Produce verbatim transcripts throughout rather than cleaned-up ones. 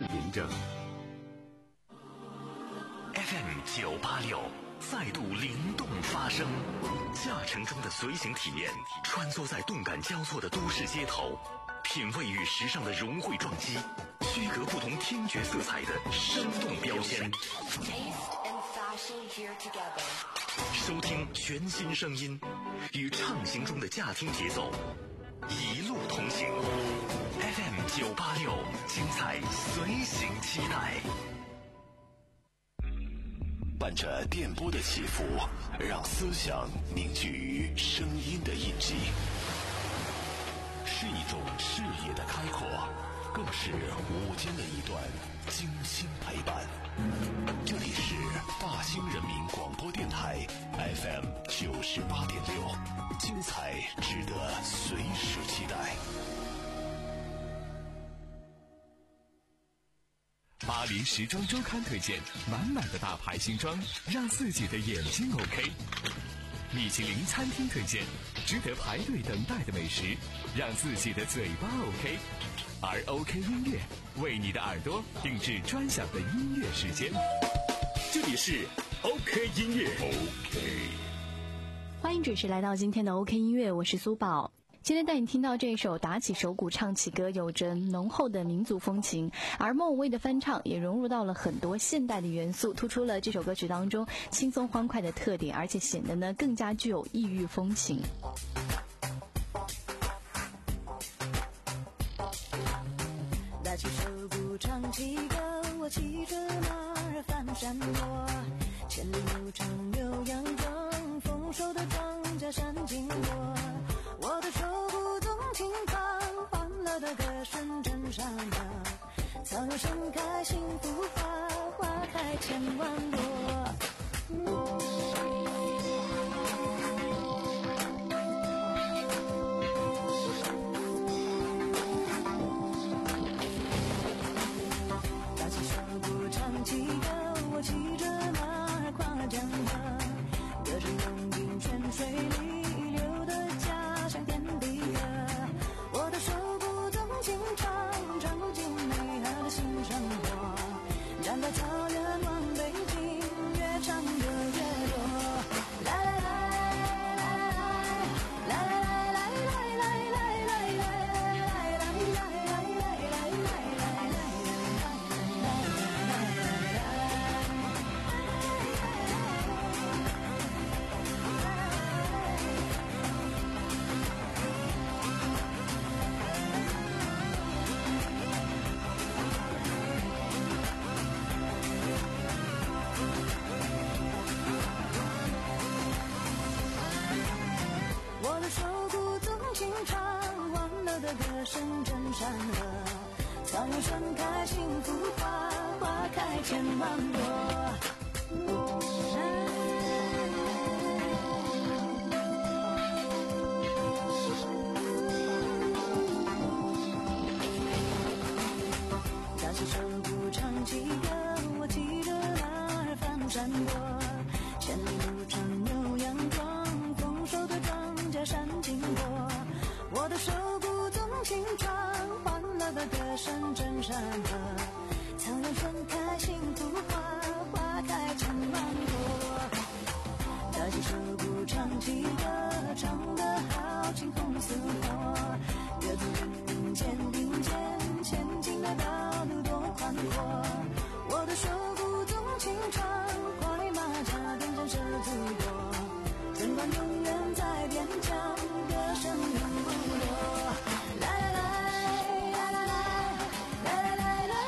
凭证。 F M 九八六再度灵动发声，驾乘中的随行体验，穿梭在动感交错的都市街头，品味与时尚的融汇撞击，区隔不同听觉色彩的生动标签。收听全新声音，与畅行中的驾听节奏，一路同行。F M 九八六，精彩随行期待。 伴着电波的起伏，让思想凝聚于声音的印记，是一种视野的开阔，更是午间的一段精心陪伴。这里是大兴人民广播电台 F M 九十八点六，精彩值得随时期待。 巴黎时装周刊推荐满满的大牌新装，让自己的眼睛 OK。米其林餐厅推荐值得排队等待的美食，让自己的嘴巴 OK。而 OK 音乐为你的耳朵定制专享的音乐时间。这里是 OK 音乐 OK。 欢迎准时来到今天的 OK 音乐，我是苏宝。今天带你听到这首打起手鼓唱起歌，有着浓厚的民族风情，而莫文蔚的翻唱也融入到了很多现代的元素，突出了这首歌曲当中轻松欢快的特点，而且显得呢更加具有异域风情。 打起手鼓唱起歌，我骑着马儿翻山坡，千里牧场牛羊壮，丰收的庄稼山经过，我的手鼓纵轻唱，欢乐的歌声震山河，草原盛开幸福花，花开千万朵。打起手鼓唱起歌，我骑着马儿跨江河，歌声涌进泉水里流的家乡天地歌，我的手鼓纵轻唱，唱不尽美好的新生活，站在草原望北京，越唱歌越多。来来来声震山河，草原盛开幸福花，花开千万朵。打起手鼓唱起歌，我骑着马儿翻山坡，千里牧场牛羊壮，丰收的庄稼山经过，我的手鼓纵轻唱，欢乐的歌声震山河，草原盛开幸福花，花开千万朵。打起手鼓唱起歌，唱得好晴空似火，各自并肩并肩前进的道路多宽阔，我的手鼓纵轻唱，快马加鞭震慑祖国，春光永远在边疆，歌声永不落。来来来来来来来来来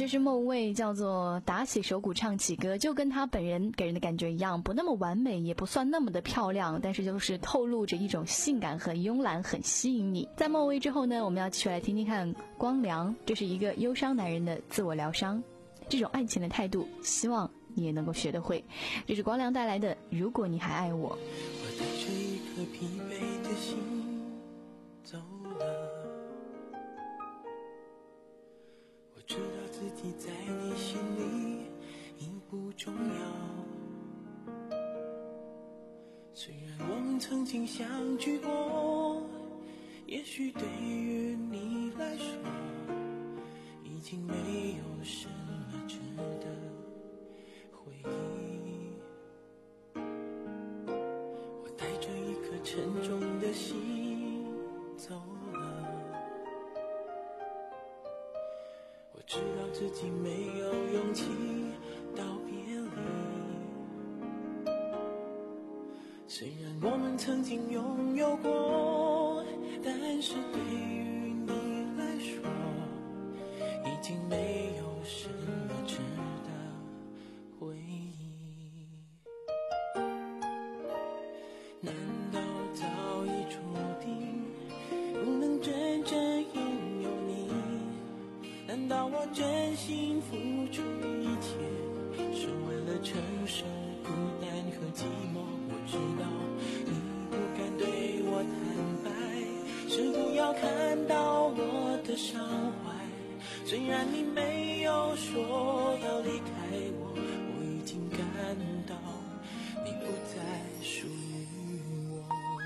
是莫文蔚，叫做打起手鼓唱起歌，就跟他本人给人的感觉一样，不那么完美，也不算那么的漂亮，但是就是透露着一种性感，很慵懒，很吸引你。在莫文蔚之后呢，我们要继续来听听看光良，这是一个忧伤男人的自我疗伤，这种爱情的态度，希望你也能够学得会。这是光良带来的《如果你还爱我》。 我带着一颗疲惫的心走了，我知道自己在你心里已不重要，虽然我们曾经相聚过，也许对于你来说已经没有什么值得回忆，我带着一颗沉重的心走了，我知道自己没有勇气道别离，虽然我们曾经拥有过，但是对于你来说已经没有什么值得回忆，难道早已注定不能真正拥有你？难道我真心付出一切是为了承受孤单和寂寞？我知道你不敢对我坦白，是不要看到我的伤怀，虽然你没有说要离开我，我已经感到你不再属于我。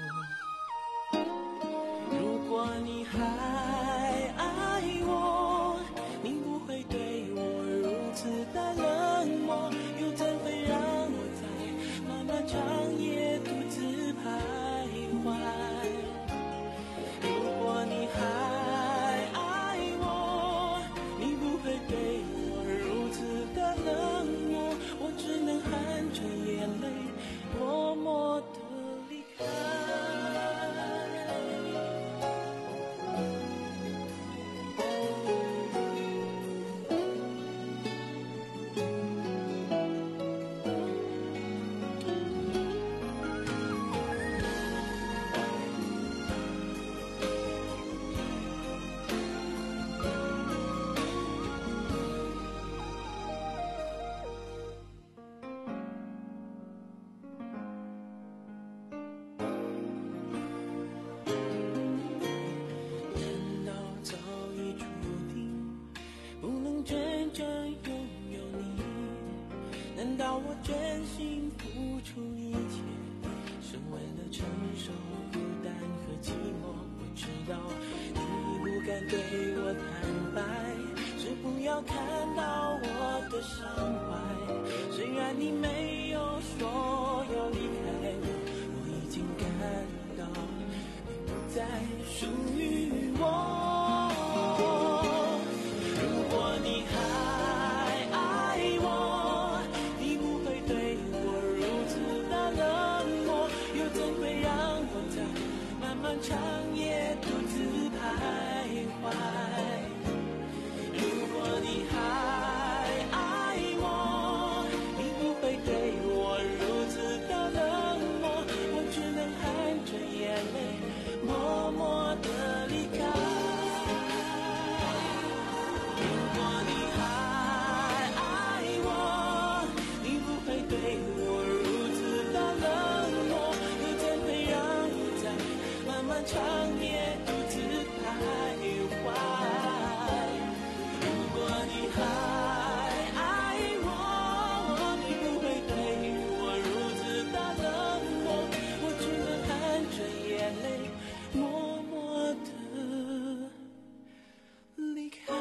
如果你还爱我，你不会对我如此的冷漠，又怎会让我在漫漫长夜独自徘徊？如果你还爱我，你不会对我如此的冷漠，我只能含着眼泪默默地离开。难道早已注定不能真正拥有你？难道我真心付出一切是为了承受孤单和寂寞？我知道你不敢对我坦白，是不要看到我的伤怀，虽然你没有说要离开我，我已经感到你不再属于我。如果你还爱我，你不会对我如此的冷漠，又怎会让我在漫漫长夜独自徘徊？如果你还爱我，你不会对我如此的冷漠，我只能含着眼泪默默地离开。如果你还爱我，你不会对我如此的冷漠，又怎会让我在漫漫长夜独自徘徊？如果你还爱我，你不会对我如此的冷漠，我只能含着眼泪默默地离开。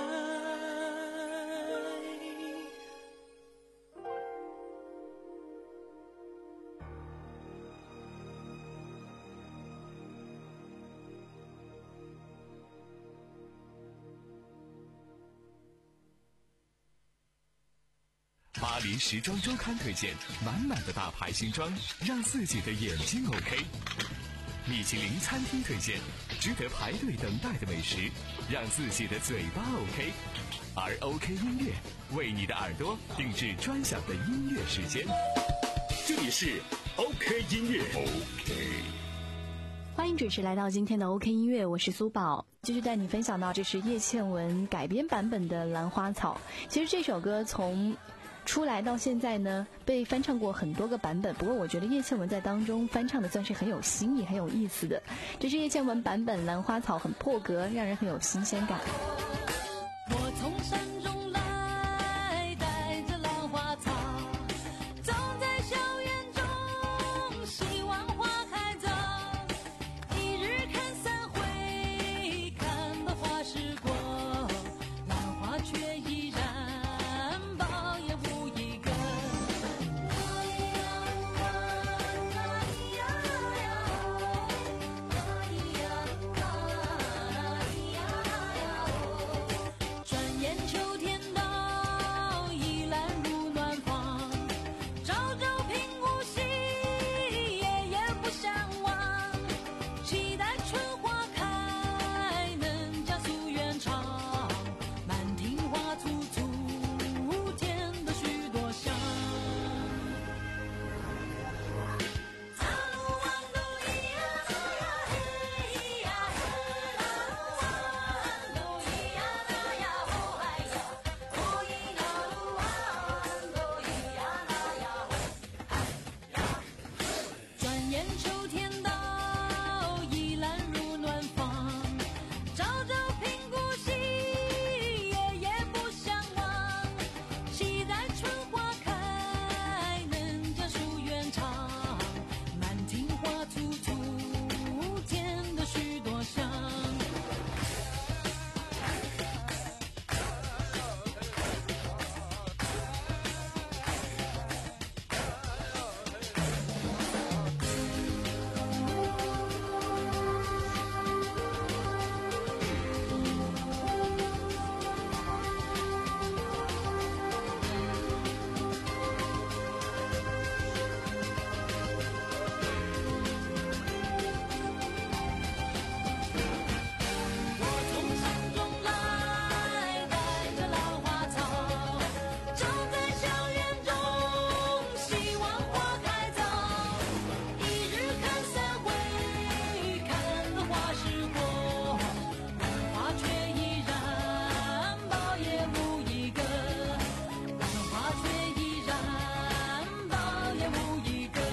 巴黎时装周刊推荐满满的大牌新装，让自己的眼睛 OK。米其林餐厅推荐值得排队等待的美食，让自己的嘴巴 OK。 而 OK 音乐为你的耳朵定制专享的音乐时间。这里是 OK 音乐 OK。 欢迎准时来到今天的 OK 音乐，我是苏宝，继续带你分享到这是叶倩文改编版本的《兰花草》。其实这首歌从出来到现在呢，被翻唱过很多个版本，不过我觉得叶倩文在当中翻唱的算是很有新意很有意思的。这是叶倩文版本《兰花草》，很破格，让人很有新鲜感。 我从山中来，带着兰花草，走在校园中，希望花开早。一日看三回，看得花时过，兰花却依然苞也无一根。转眼秋天到，依兰如暖房，朝朝频顾惜，夜夜不相忘。期待春花开，能加速远长。满庭花簇簇，添得许多香。草路望路咿呀咿呀嘿咿呀嘿啦路望路咿呀那呀哦哎呀，哦咿呀路望路咿呀那呀哦哎呀。转眼秋天到，依兰如暖房，朝朝频顾惜，夜夜不相忘。期待春花开，能将树远长。满庭花簇簇，添得许多香。我从山中来，带着兰花草，走在校园中，希望花开早。一日看三回，看得花时过，兰花却依然苞也无一根。兰花却依然苞也无一根。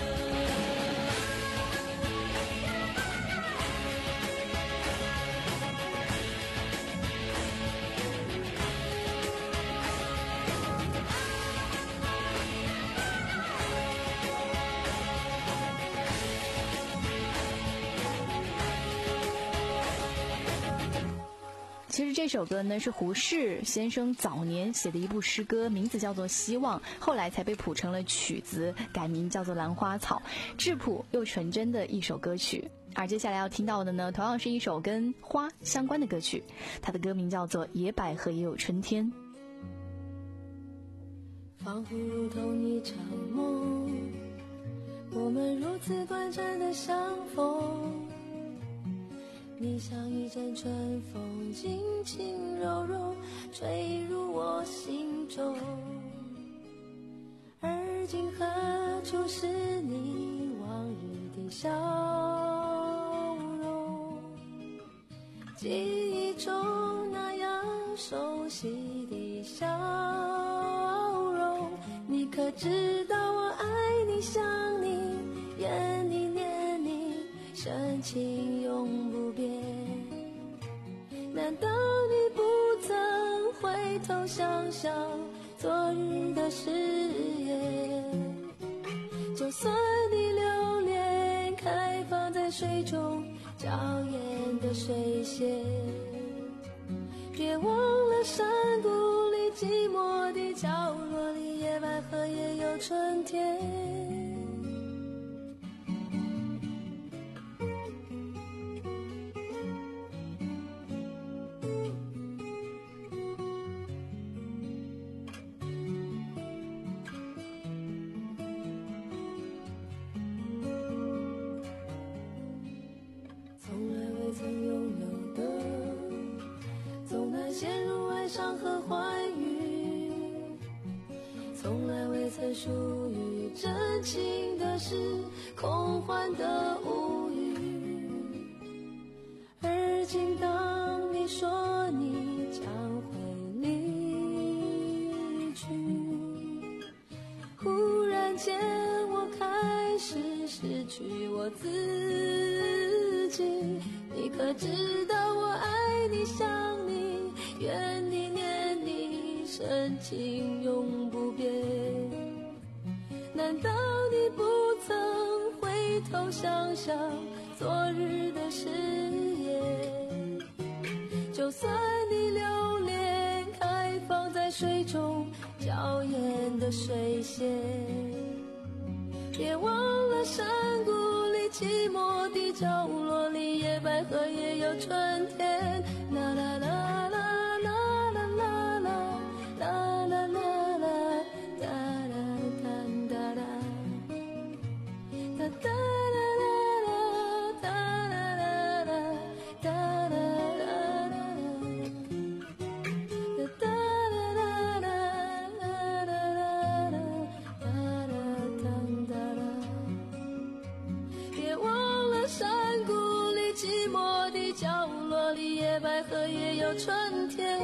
其实这首歌呢是胡适先生早年写的一部诗歌，名字叫做《希望》，后来才被谱成了曲子，改名叫做《兰花草》，质朴又纯真的一首歌曲。而接下来要听到的呢，同样是一首跟花相关的歌曲，它的歌名叫做《野百合也有春天》。 仿佛如同一场梦，我们如此短暂的相逢。你像一阵春风，轻轻柔柔吹入我心中。而今何处是你往日的笑容？记忆中那样熟悉的笑容，你可知道我爱你想你，眼里念你，深情永不变。难道你不曾回头想想昨日的誓言？就算你留恋开放在水中娇艳的水仙，别忘了山谷里寂寞的角落里，野百合也有春天。从来未曾拥有的，总难陷入爱上和怀本属于真情的事，空幻的无语。而今当你说你将会离去，忽然间我开始失去我自己。你可知道我爱你想你，怨你念你，深情永不变。难道你不曾回头想想昨日的誓言？就算你留恋开放在水中娇艳的水仙，别忘了山谷里寂寞的角落里，野百合也有春天。啦啦啦啦啦啦啦啦啦啦啦啦哒啦哒哒啦哒哒啦啦啦哒啦啦啦哒啦啦啦哒啦啦啦啦啦啦哒啦哒哒啦。别忘了山谷里寂寞的角落里，野百合也有春天。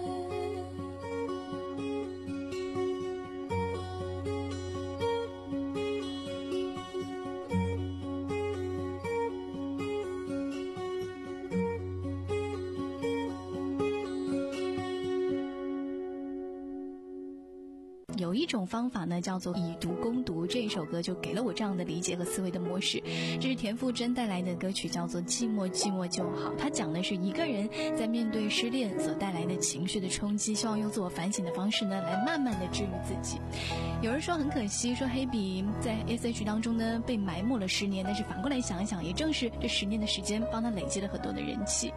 有一种方法呢，叫做以毒攻毒。这一首歌就给了我这样的理解和思维的模式。这是田馥甄带来的歌曲，叫做《寂寞寂寞就好》。它讲的是一个人在面对失恋所带来的情绪的冲击，希望用自我反省的方式呢，来慢慢的治愈自己。有人说很可惜，说黑笔在 S H 当中呢被埋没了十年，但是反过来想一想，也正是这十年的时间帮他累积了很多的人气。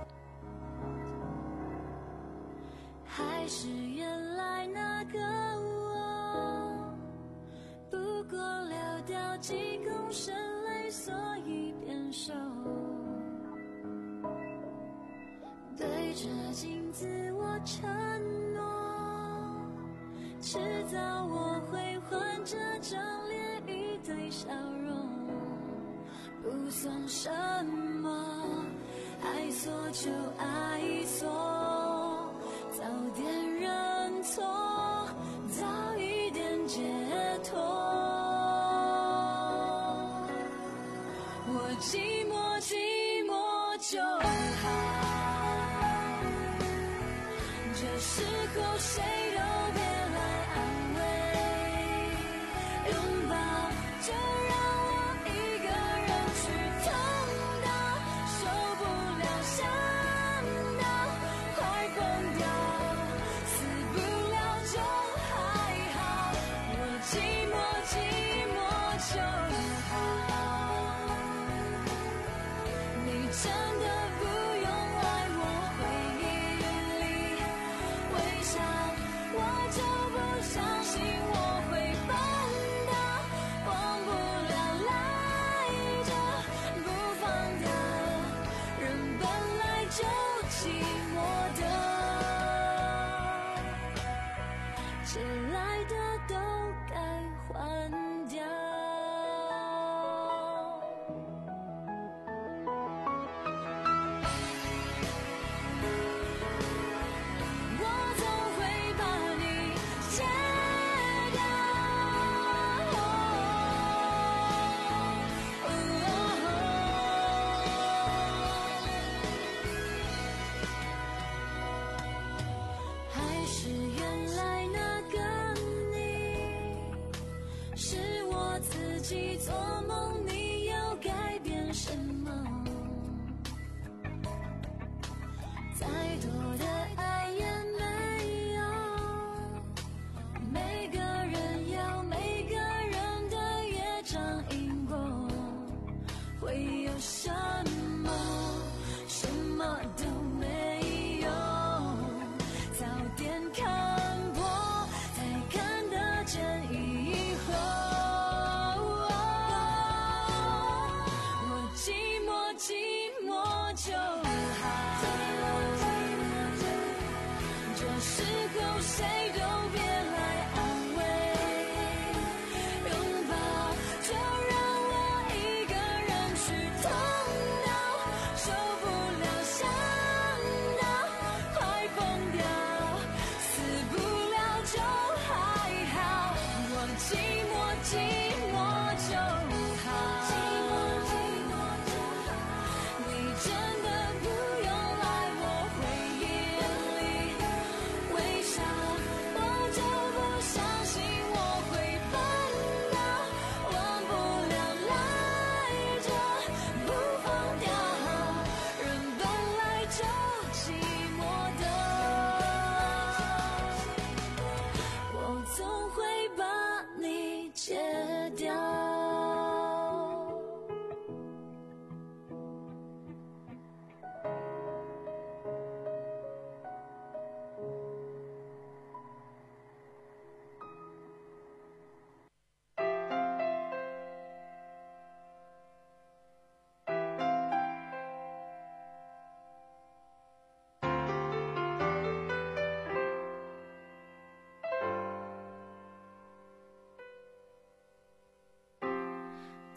还是原来那个我，不过流掉几公升泪，所以变瘦。对着镜子我承诺，迟早我会还这张脸一堆笑容。不算什么，爱错就爱错，早点认错，早一点解脱。我寂寞寂寞就好，这时候谁都别来安慰，拥抱就让我一个人去痛到受不了，想到快疯掉，死不了就还好。我寂寞寂寞就好，你真的不用来我回忆里微笑，我就不相信我会办到，忘不了赖着不放的人，本来就寂寞的，借来的都该还掉。我总会把你戒掉，还是原来那个你，是我自己做梦，你要改变什么？再多的爱也没有，每个人有每个人的业障因果，会有什么？什么都没有，早点看破，才看得见以后。我寂寞寂寞就好，这时候谁都别来安慰，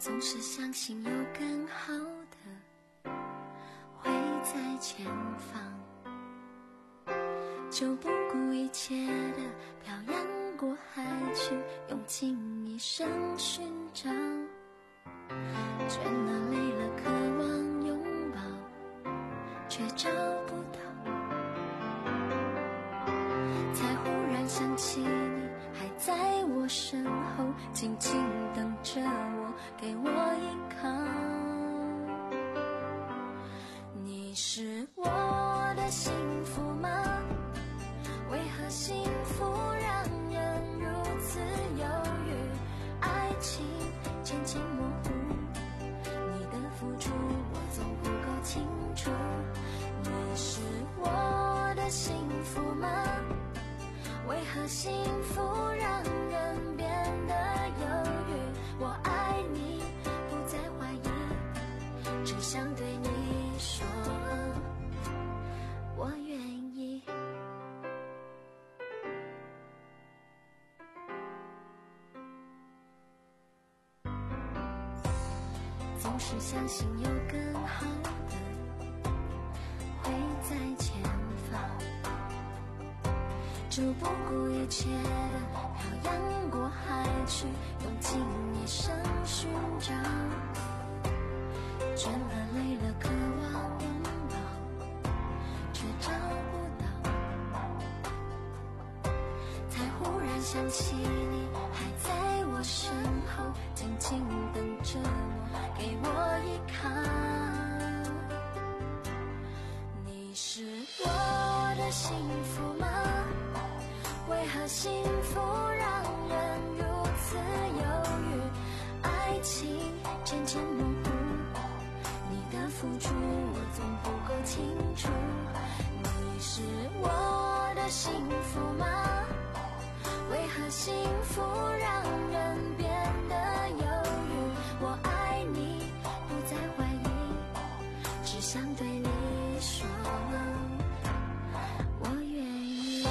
总是相信有更好的会在前方，就不顾一切的漂洋过海去，用尽一生寻找，倦了累了渴望拥抱，却找不到，才忽然想起你还在我身后，静静等着我，给我依靠。你是我的幸福吗？为何幸福让人如此犹豫？爱情渐渐模糊，你的付出我总不够清楚。你是我的幸福吗？为何幸福让人变得犹豫？我爱你，不再怀疑，只想对你说我愿意。总是相信有更好的会在前方，就不顾一切的漂洋过海去，用尽一生寻找，倦了累了渴望拥抱，却找不到，才忽然想起你还在我身后，静静等着我，给我依靠。你是我的幸福吗？为何幸福让人如此犹豫？爱情渐渐模糊，你的付出我总不够清楚。你是我的幸福吗？为何幸福让人变得犹豫？我爱你，不再怀疑，只想对你说我愿意。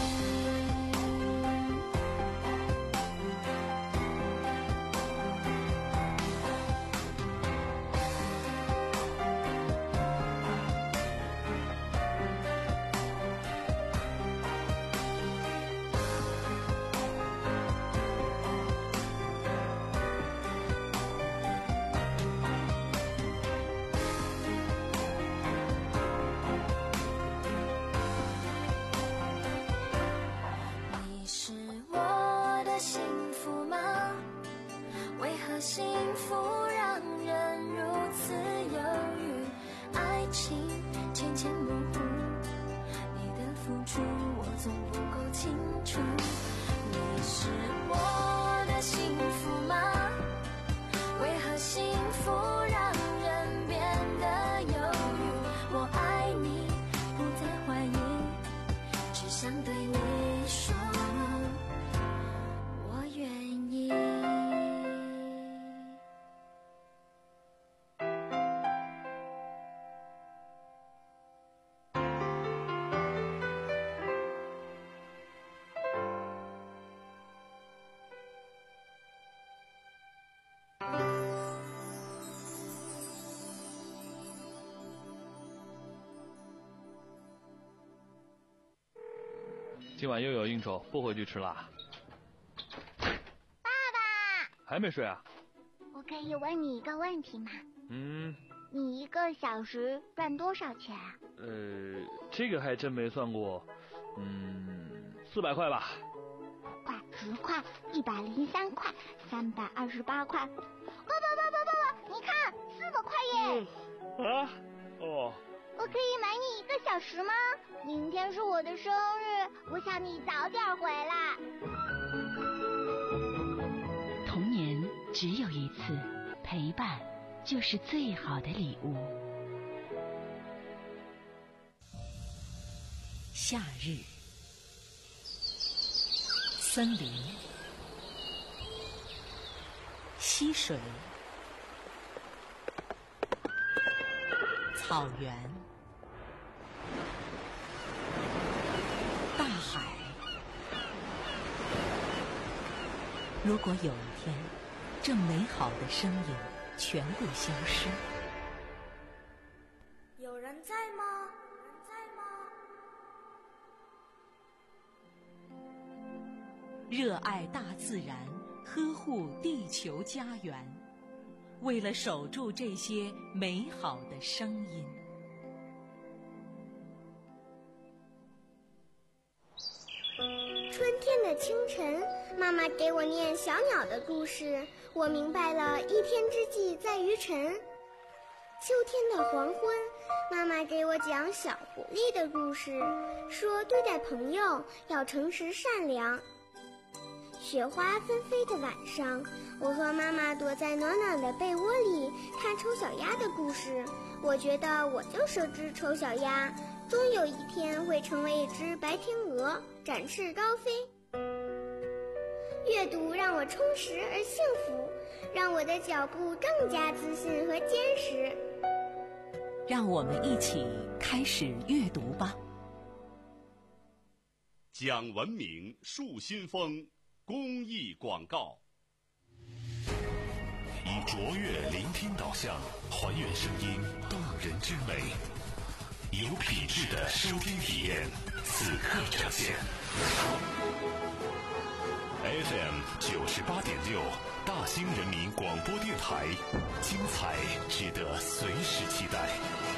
你是我的幸福吗？为何幸福让人如此犹豫？爱情渐渐模糊，你的付出我总不够清楚。你是我的幸福吗？为何幸福让人变得犹豫？我爱你，不再怀疑，只想对你说我愿意。 今晚又有应酬，不回去吃啦。 爸爸， 还没睡啊？ 我可以问你一个问题吗？ 嗯， 你一个小时赚多少钱啊？ 呃，这个还真没算过。嗯，四百块吧。 五块、十块、一百零三块、三百二十八块。爸爸，爸爸，爸爸，你看，四百块耶！ 啊？哦。 我可以买你一个小时吗？明天是我的生日，我想你早点回来。 童年只有一次，陪伴就是最好的礼物。夏日，森林，溪水，草原，大海。如果有一天，这美好的声音全部消失。 有人在吗？有人在吗？ 热爱大自然，呵护地球家园，为了守住这些美好的声音。 春天的清晨，妈妈给我念小鸟的故事，我明白了一天之计在于晨。秋天的黄昏，妈妈给我讲小狐狸的故事，说对待朋友要诚实善良。雪花纷飞的晚上，我和妈妈躲在暖暖的被窝里看丑小鸭的故事，我觉得我就是只丑小鸭，终有一天会成为一只白天鹅，展翅高飞。阅读让我充实而幸福，让我的脚步更加自信和坚实。 让我们一起开始阅读吧。 讲文明树新风公益广告，以卓越聆听导向，还原声音动人之美，有品质的收听体验，此刻呈现。F M 九十八点六，大兴人民广播电台，精彩值得随时期待。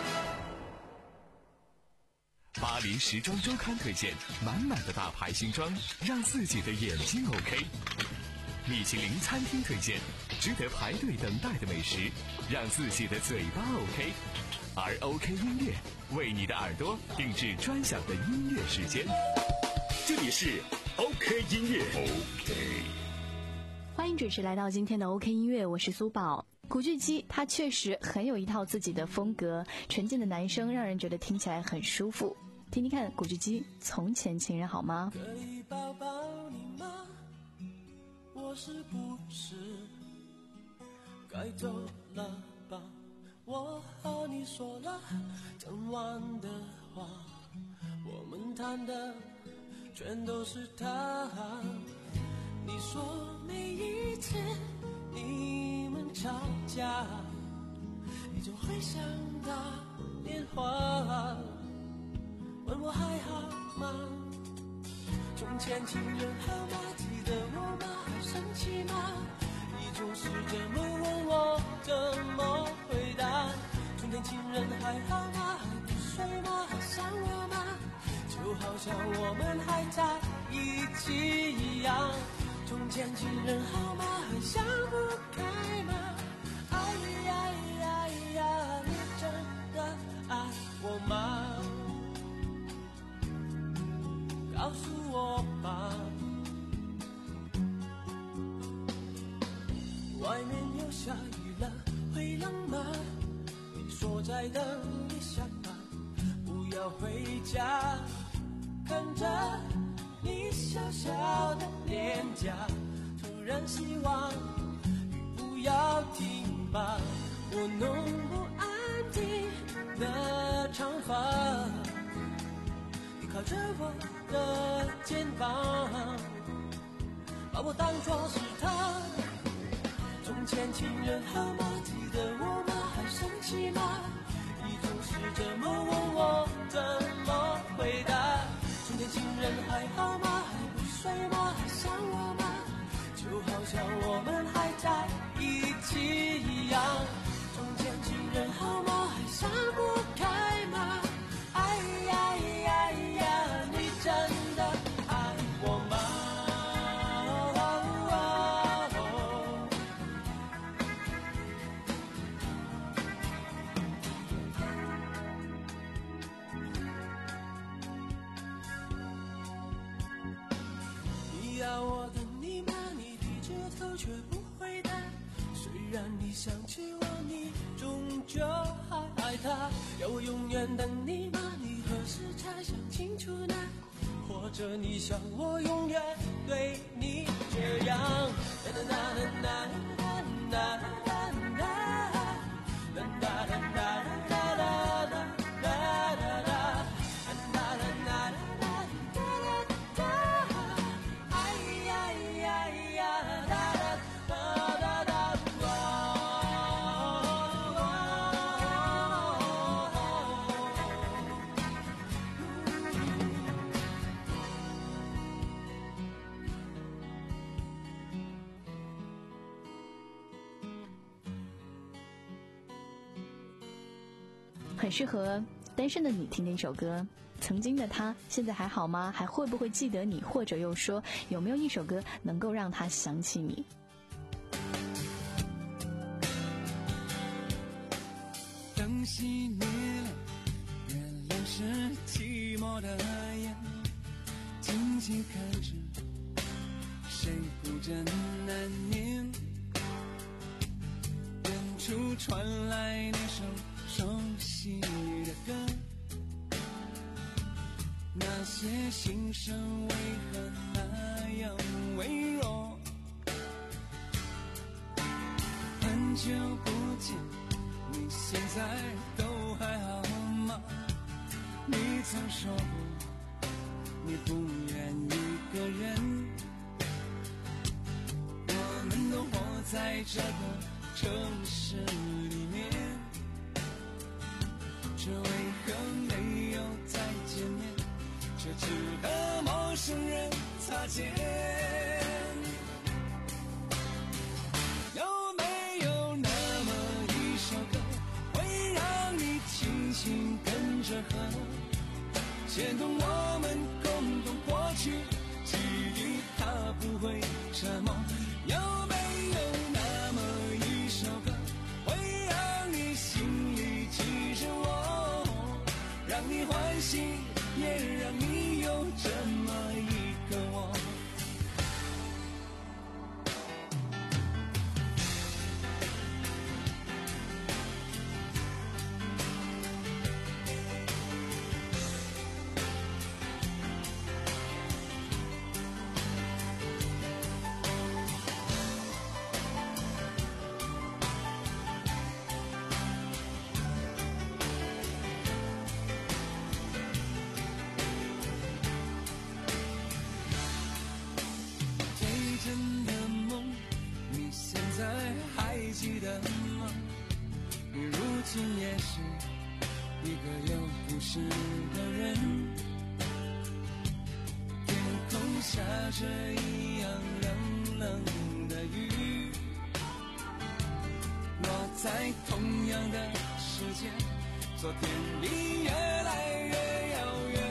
巴黎时装周刊推荐，满满的大牌新装，让自己的眼睛 OK。米其林餐厅推荐，值得排队等待的美食，让自己的嘴巴 OK。而 OK 音乐为你的耳朵定制专享的音乐时间。这里是 OK 音乐 OK。 欢迎准时来到今天的 OK 音乐，我是苏宝。古巨基他确实很有一套自己的风格，纯净的男声让人觉得听起来很舒服。听听看古巨基《从前情人》好吗？ 可以抱抱你吗？我是不是该走了吧？我和你说了整晚的话，我们谈的全都是他。你说每一次你们吵架，你就会想打电话问我还好吗？从前情人好吗？记得我吗？生气吗？你总是这么问我，怎么回答？从前情人还好吗？不睡吗？想我吗？就好像我们还在一起一样。从前情人好吗？还想不开吗？哎呀呀呀，你真的爱我吗？告诉我吧。外面又下雨了，会冷吗？你说再冷也下吧，不要回家。看着你小小的脸颊，突然希望雨不要停吧。我弄不安静的长发，你靠着我的肩膀，把我当作是他。从前情人好吗？记得我吗？还生气吗？你总是这么问我，怎么回答？从前情人还好吗？还不睡吗？还想我吗？就好像我们还在一起一样。从前情人好吗？还想不开吗？哎呀呀呀，你真的爱我吗？你要我等你吗？你低着头却不回答。虽然你想起我，你终究还爱他。要我永远等你吗？你何时才想清楚呢？或者你想我永远对你这样？哒哒哒哒哒哒哒哒哒哒哒哒哒哒。 很适合单身的你听的一首歌。曾经的他现在还好吗？还会不会记得你？或者又说有没有一首歌能够让他想起你？ 灯熄灭了，月亮是寂寞的眼，静静看着谁孤枕难眠，远处传来那首熟悉的歌，那些心声为何那样微弱？很久不见，你现在都还好吗？你曾说过你不愿一个人，我们都活在这个城市里面，这为何没有再见面，却只和陌生人擦肩？有没有那么一首歌，会让你轻轻跟着和，牵动我们共同过去，记忆它不会沉默。有没有那么一首歌，会让你心里记着我，让你欢喜，也让你有这么一个我。记得吗？你如今也是一个有故事的人，天空下着一样冷冷的雨，落在同样的时间，昨天比越来越遥远。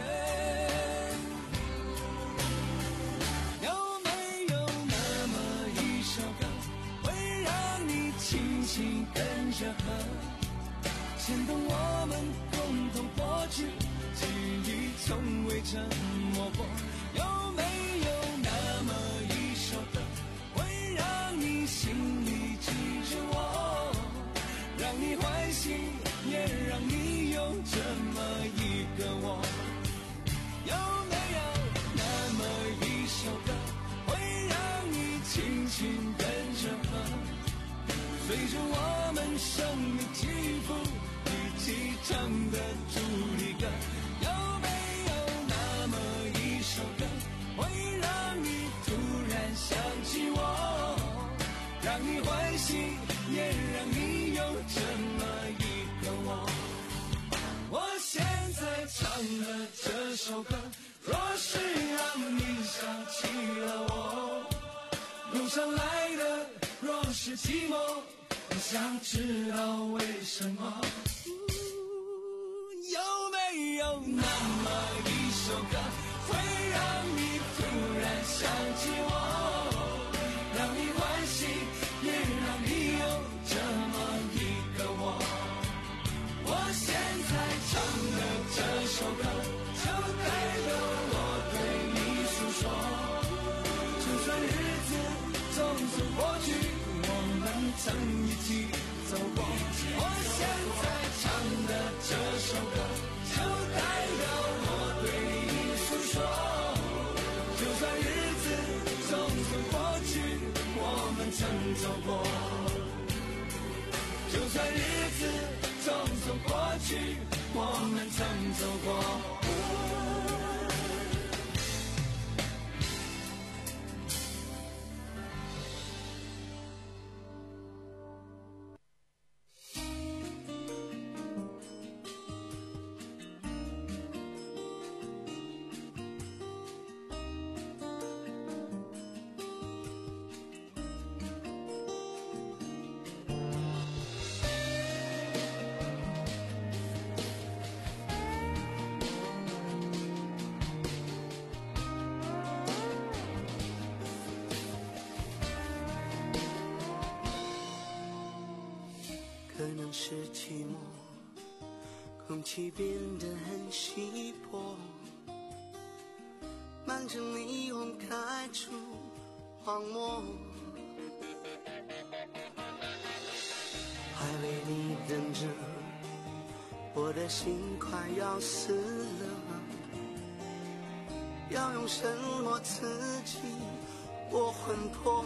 有没有那么一首歌，会让你轻轻跟着和，牵动我们共同过去，记忆从未沉默过。有没有那么一首歌，会让你心里记着我，让你欢喜，也让你有这么一个我？有没有那么一首歌，会让你轻轻跟着和，随着我们生命起伏，一起唱的主题歌？有没有那么一首歌，会让你突然想起我，让你欢喜，也让你有这么一个我？我现在唱的这首歌，若是让你想起了我，路上来的若是寂寞，我想知道为什么。有没有那么一首歌，会让你突然想起我，让你欢喜，也让你有这么一个我？我现在唱的这首歌，就代表我对你诉说。就算日子匆匆过去，我们曾一起走过。我现在唱的这首歌，就代表我对你诉说。就算日子匆匆过去，我们曾走过。就算日子匆匆过去，我们曾走过。 可能是寂寞，空气变得很稀薄，满城霓虹开出荒漠，还为你等着，我的心快要死了，要用什么刺激我魂魄？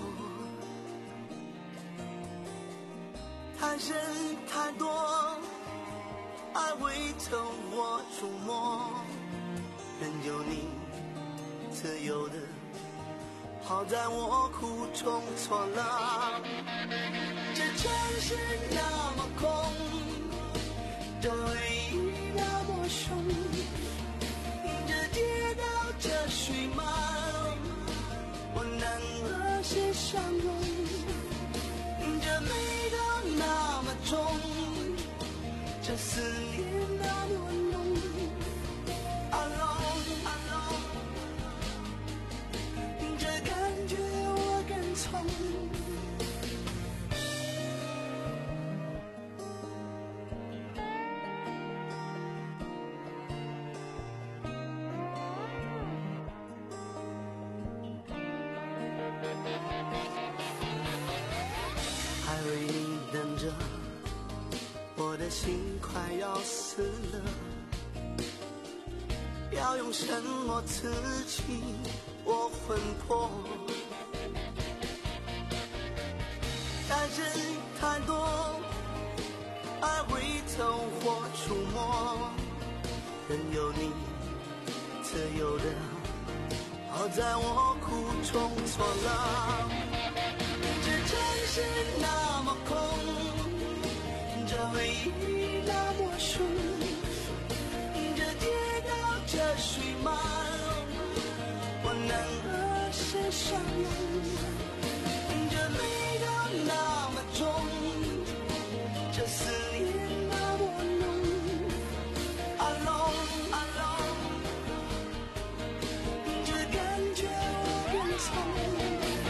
太深太多，爱未透我触摸，任由你自由的好在我苦中作乐。这城市那么空，这回忆那么凶，这街道这水漫，我能和谁相拥？这美到那么重，这思念那么浓。Alone, alone， 这感觉我更从。还为你等着，我的心快要死了，要用什么刺激我魂魄？太深太多，爱会透或触摸，任由你自由的好在我苦中作乐。这城市那么空，这回忆那么凶，这街道这水漫，我能和谁相拥？这美到那么重，这思念那么浓。Alone, alone， 这感觉我更从。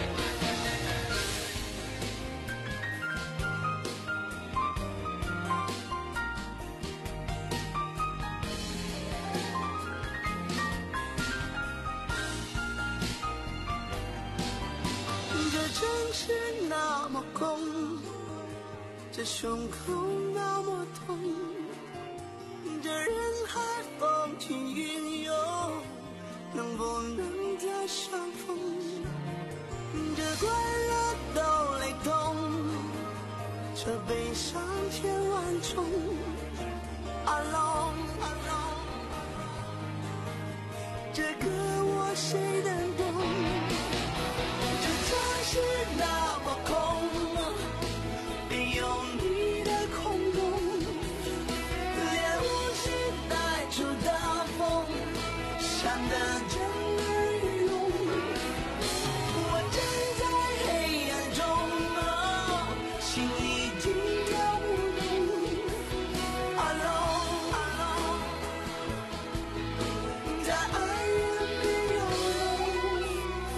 这城市那么空，这胸口那么痛，这人海风起云涌，能不能再相逢？这快乐都雷同，这悲伤千万种。Alone, alone， 这歌我谁能懂？是那么空，没有你的空洞，连呼吸带出的风，像的震耳欲聋。我站在黑暗中，哦，心已经跳不动。Alone, alone， 在爱人别有容。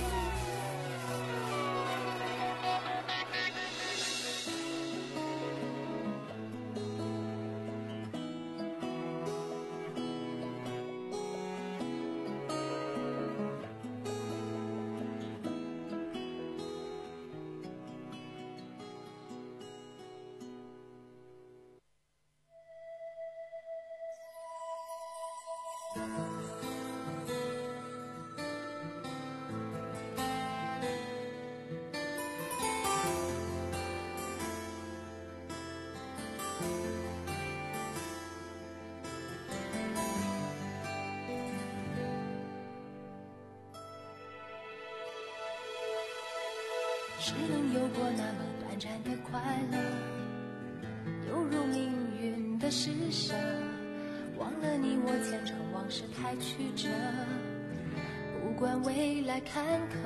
只能有过那么短暂的快乐，犹如命运的施舍，忘了你我前尘往事太曲折，不管未来坎坷，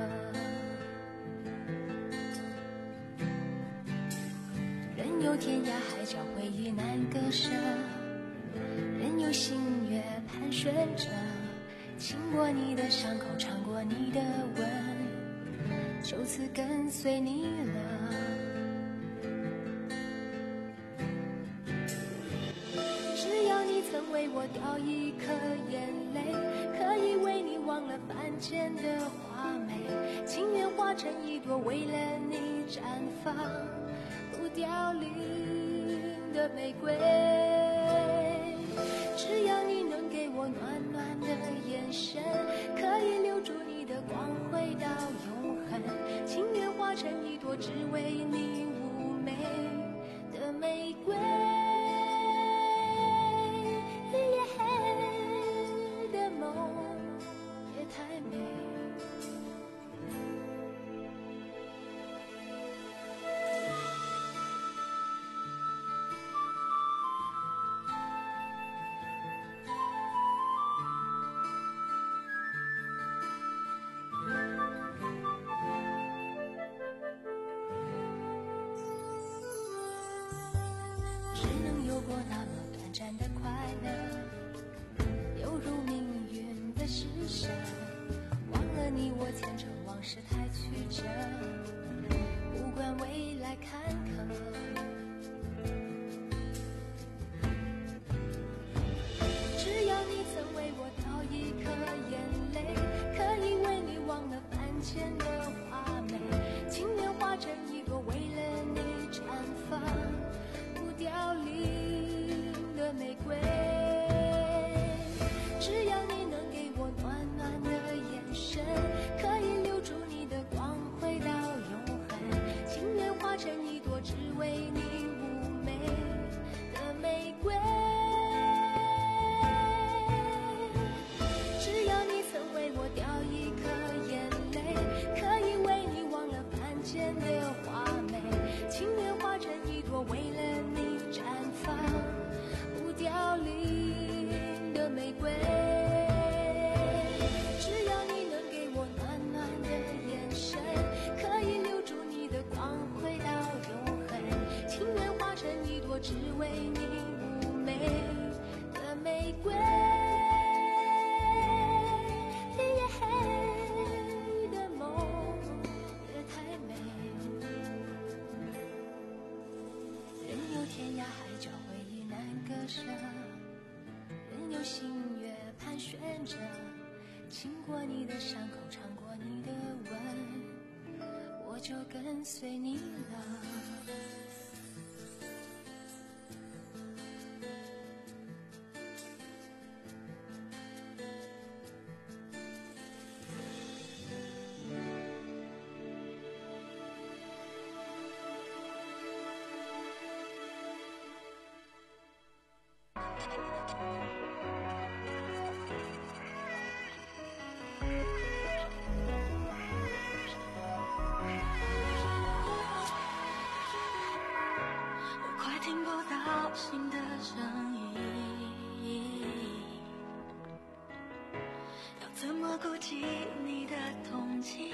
任由天涯海角回忆难割舍，任由星月盘旋着，亲过你的伤口，尝过你的吻，就此跟随你了。 曾为我掉一颗眼泪，可以为你忘了凡间的华美，情愿化成一朵为了你绽放不凋零的玫瑰。只要你能给我暖暖的眼神，可以留住你的光辉到永恒，情愿化成一朵只为你妩媚的玫瑰。夜黑的梦也太美。只能有过那么短暂的快乐，犹如命运的施舍，忘了你我前尘往事太曲折，不管未来坎坷。只要你曾为我掉一颗眼泪，可以为你忘了凡间的华美，情愿化成一朵为了你绽放凋零的玫瑰。只要你能给我暖暖的眼神，可以留住你的光辉到永恒，情愿化成一朵只为你妩媚的玫瑰。只要你曾为我掉一颗眼泪，可以为你忘了凡间的华美，情愿化成一朵为了你绽放不凋零的玫瑰。只要你能给我暖暖的眼神，可以留住你的光辉到永恒，情愿化成一朵只为你妩媚的玫瑰。夜黑的梦也太美。任由天涯海角回忆难割舍，任由星月盘旋着，亲过你的伤口，尝过你的吻，我就跟随你了。听不到新的声音，要怎么顾及你的同情？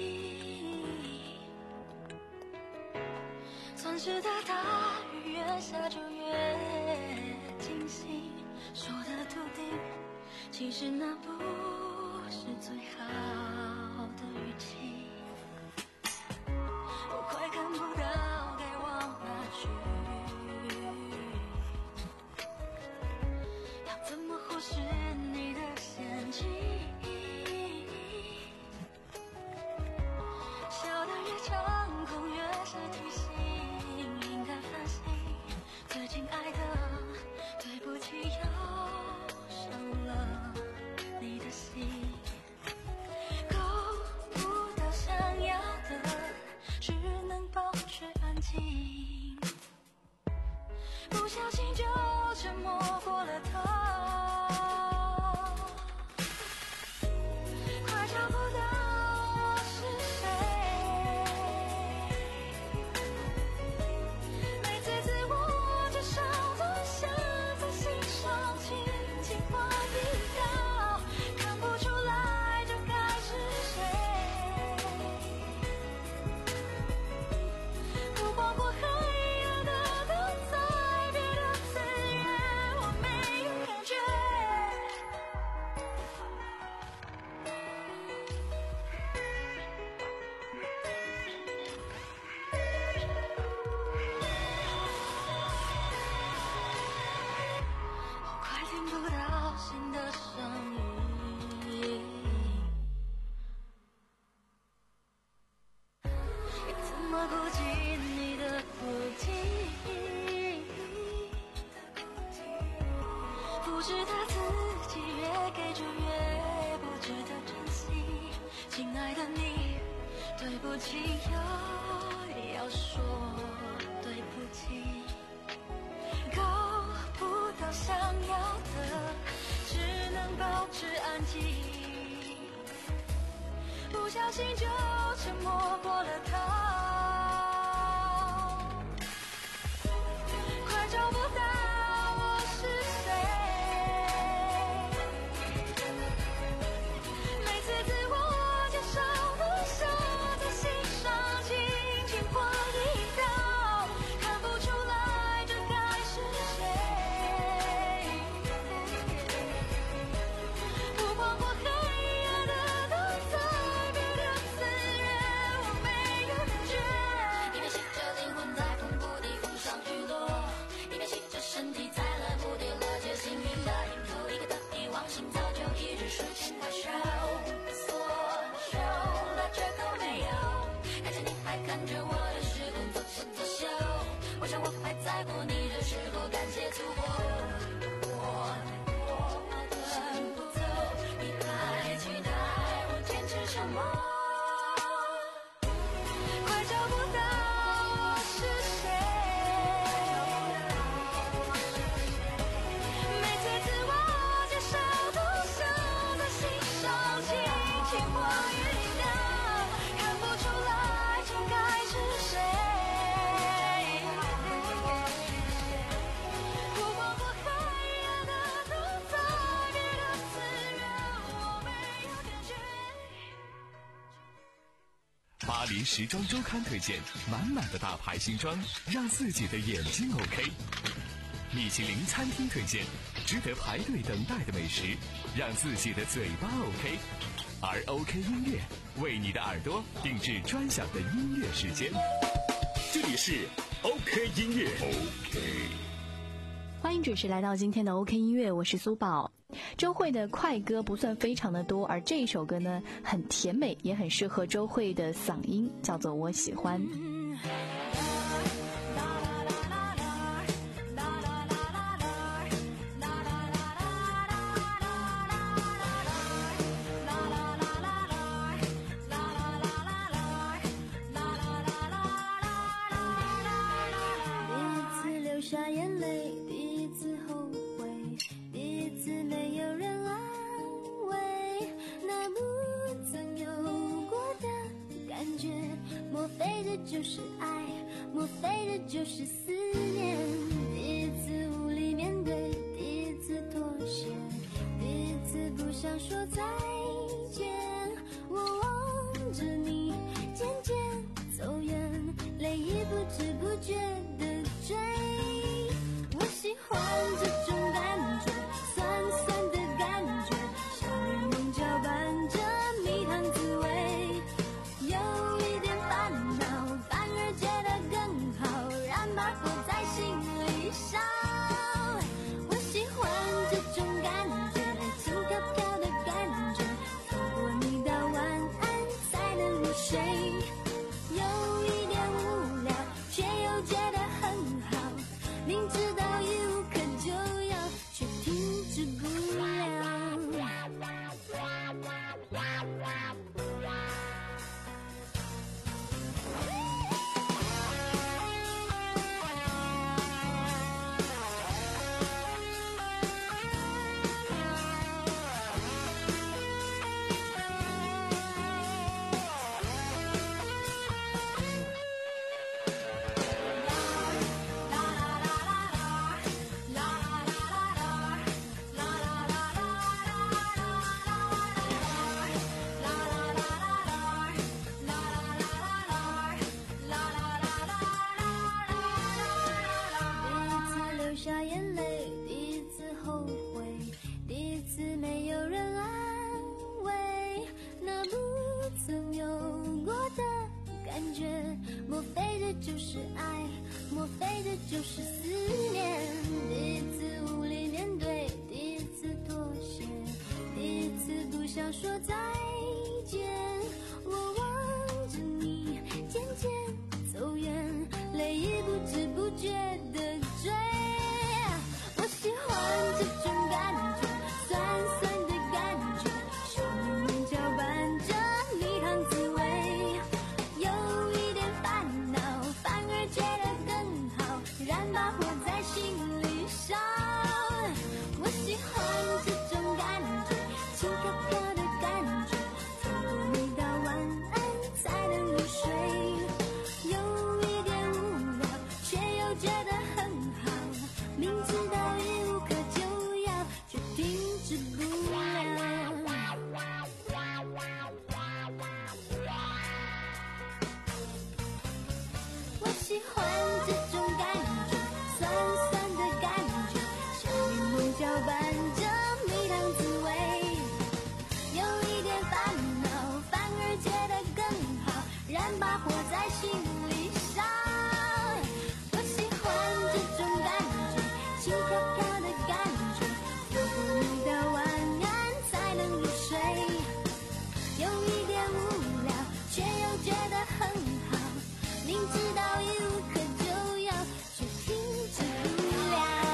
算是的大雨越下就越尽兴，说的笃定，其实那不是最好的语气。我快看不到该往哪去，怎么忽视你的嫌弃？笑得越猖狂越是提醒，应该反省最亲爱的，对不起又伤了你的心。够不到想要的，只能保持安静，不小心就沉默过了头。觉不是他自己越给就越不值得珍惜。亲爱的你，对不起又要说对不起，够不到想要的，只能保持安静。不小心就沉默过了他。找不到我是谁，每次自我介绍都像在欣赏轻轻划一刀，看不出来这该是谁。不光过黑夜的都在别的自愿，我没有感觉。一边吸着灵魂在瀑布地浮上去落，身体在了蝴蝶落结幸运的银头，一个得意忘形早就一直抒情快手，所手了缺口没有，看见你还看着我的时候作秀作秀，我想我还在乎你的时候感谢足够，我我吞不走，你还期待我坚持什么？快找不到我是谁。 巴黎时装周刊推荐满满的大牌新装，让自己的眼睛 OK。米其林餐厅推荐值得排队等待的美食，让自己的嘴巴 OK。而 OK 音乐为你的耳朵定制专享的音乐时间。 这里是 OK 音乐 OK。 欢迎准时来到今天的 OK 音乐，我是苏宝。周蕙的快歌不算非常的多，而这一首歌呢很甜美，也很适合周蕙的嗓音，叫做我喜欢。 下眼泪，第一次后悔，第一次没有人安慰，那不曾有过的感觉，莫非这就是爱，莫非这就是思念？第一次无力面对，第一次妥协，第一次不想说再见，我望着你渐渐走远，泪已不知不觉的追。喜欢这种感觉，酸酸的感觉，像柠檬搅拌着蜜糖滋味，有一点烦恼，反而觉得更好，让它活在心里。 知道已无可救药，却停止不了。我喜欢这种感觉，酸酸的感觉，像柠檬搅拌着蜜糖滋味，有一点烦恼，反而觉得更好，燃把火在心里烧。我喜欢这种感觉，轻飘飘的感觉，仿佛你的晚安才能入睡，有一点无聊，却又觉得很好，明知道已无可救药，却停止不了。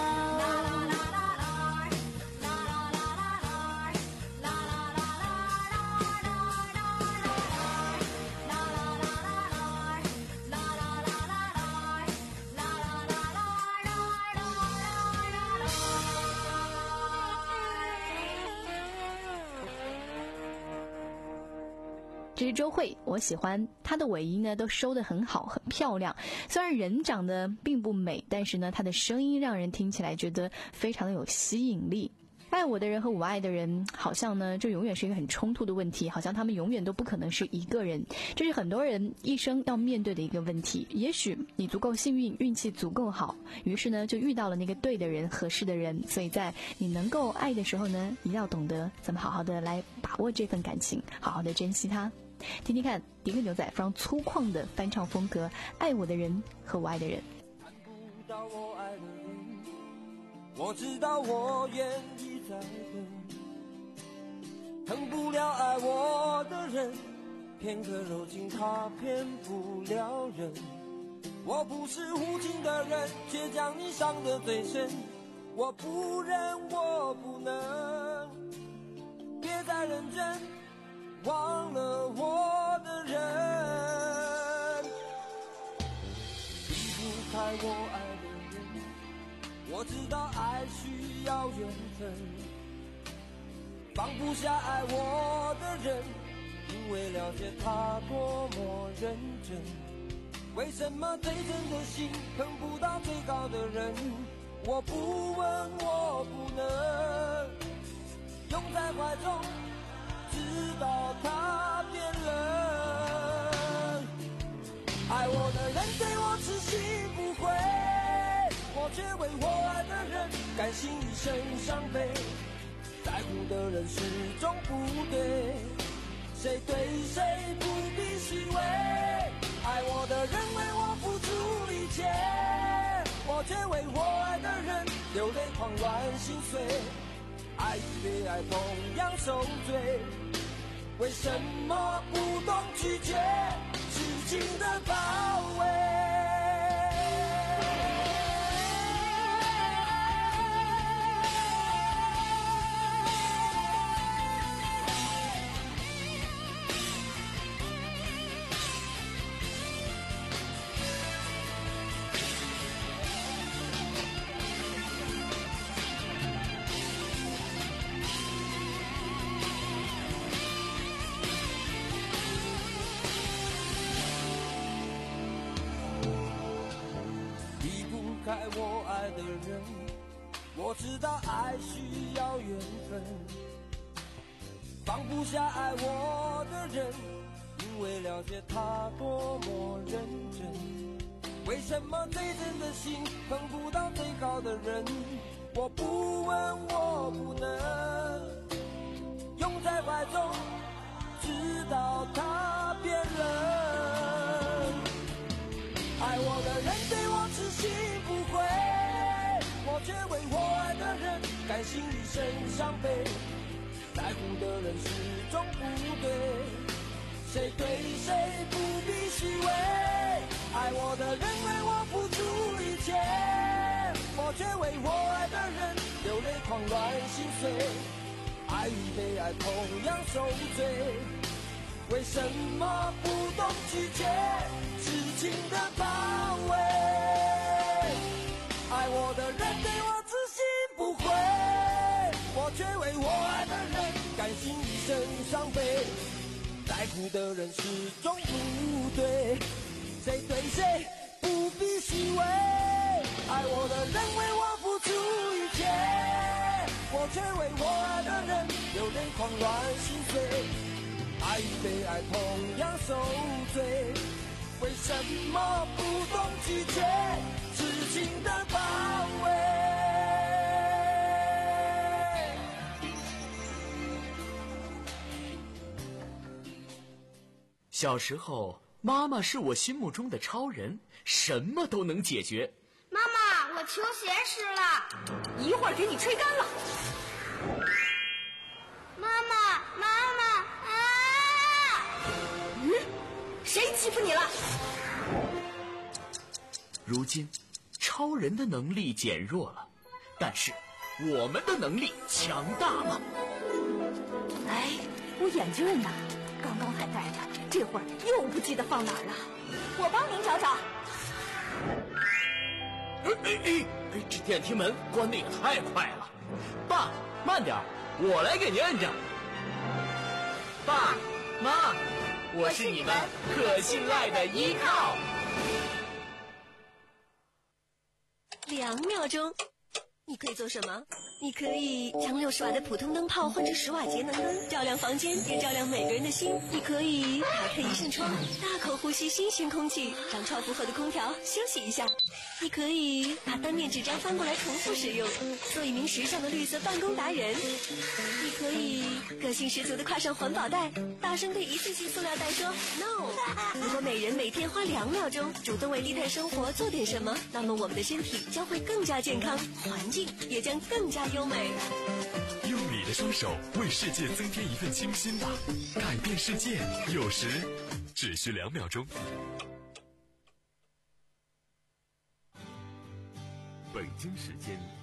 这是周蕙，我喜欢她的尾音呢，都收得很好，很漂亮。虽然人长得并不美，但是呢，她的声音让人听起来觉得非常的有吸引力。爱我的人和我爱的人，好像呢，就永远是一个很冲突的问题，好像他们永远都不可能是一个人，这是很多人一生要面对的一个问题。也许你足够幸运，运气足够好，于是呢，就遇到了那个对的人，合适的人。所以在你能够爱的时候呢，一定要懂得怎么好好的来把握这份感情，好好的珍惜它。听听看迪克牛仔非常粗犷的翻唱风格，爱我的人和我爱的人。 看不到我爱的人，我知道我愿意再等，疼不了爱我的人，片刻柔情他骗不了人。我不是无情的人，却将你伤得最深，我不忍我不能，别再认真忘了我的人，离不开我爱的人，我知道爱需要缘分，放不下爱我的人，因为了解他多么认真。为什么最真的心碰不到最高的人？我不问我不能，拥在怀中直到他变冷。爱我的人对我痴心不悔，我却为我爱的人甘心一生伤悲。在乎的人始终不对，谁对谁不必虚伪。爱我的人为我付出一切，我却为我爱的人流泪狂乱心碎。爱与被爱同样受罪，为什么不懂拒绝痴情的包围？开我爱的人，我知道爱需要缘分，放不下爱我的人，因为了解他多么认真。为什么最真的心碰不到最高的人？我不问我不能，拥在怀中直到他变冷。爱我的人对我痴心不悔，我却为我爱的人甘心一生伤悲。在乎的人始终不对，谁对谁不必虚伪。爱我的人为我付出一切，我却为我爱的人流泪狂乱心碎。爱与被爱同样受罪，为什么不懂拒绝痴情的包围？爱我的人对我痴心不悔，我却为我爱的人甘心一生伤悲。在乎的人始终不对，谁对谁不必虚伪。爱我的人为我付出却为我爱的人流泪狂乱心碎，爱与被爱同样受罪，为什么不懂拒绝痴情的包围？ 小时候，妈妈是我心目中的超人，什么都能解决。 妈妈，我球鞋湿了， 一会儿给你吹干了。 妈妈，妈妈啊！ 嗯，谁欺负你了？ 如今，超人的能力减弱了，但是我们的能力强大了。 哎，我眼镜呢？刚刚还戴着，这会儿又不记得放哪儿了。我帮您找找。 哎哎哎哎！这电梯门关得也太快了。爸，慢点，我来给您摁着。爸妈，我是你们可信赖的依靠。 两秒钟，你可以做什么？你可以将六十瓦的普通灯泡换成十瓦节能灯，照亮房间，也照亮每个人的心。你可以打开一扇窗，大口呼吸新鲜空气，让超负荷的空调休息一下。你可以把单面纸张翻过来重复使用，做一名时尚的绿色办公达人。你可以个性十足的挎上环保袋，大声对一次性塑料袋说 no。 如果每人每天花两秒钟主动为低碳生活做点什么，那么我们的身体将会更加健康，环境也将更加优美。 用你的双手为世界增添一份清新吧，改变世界有时只需两秒钟。 北京时间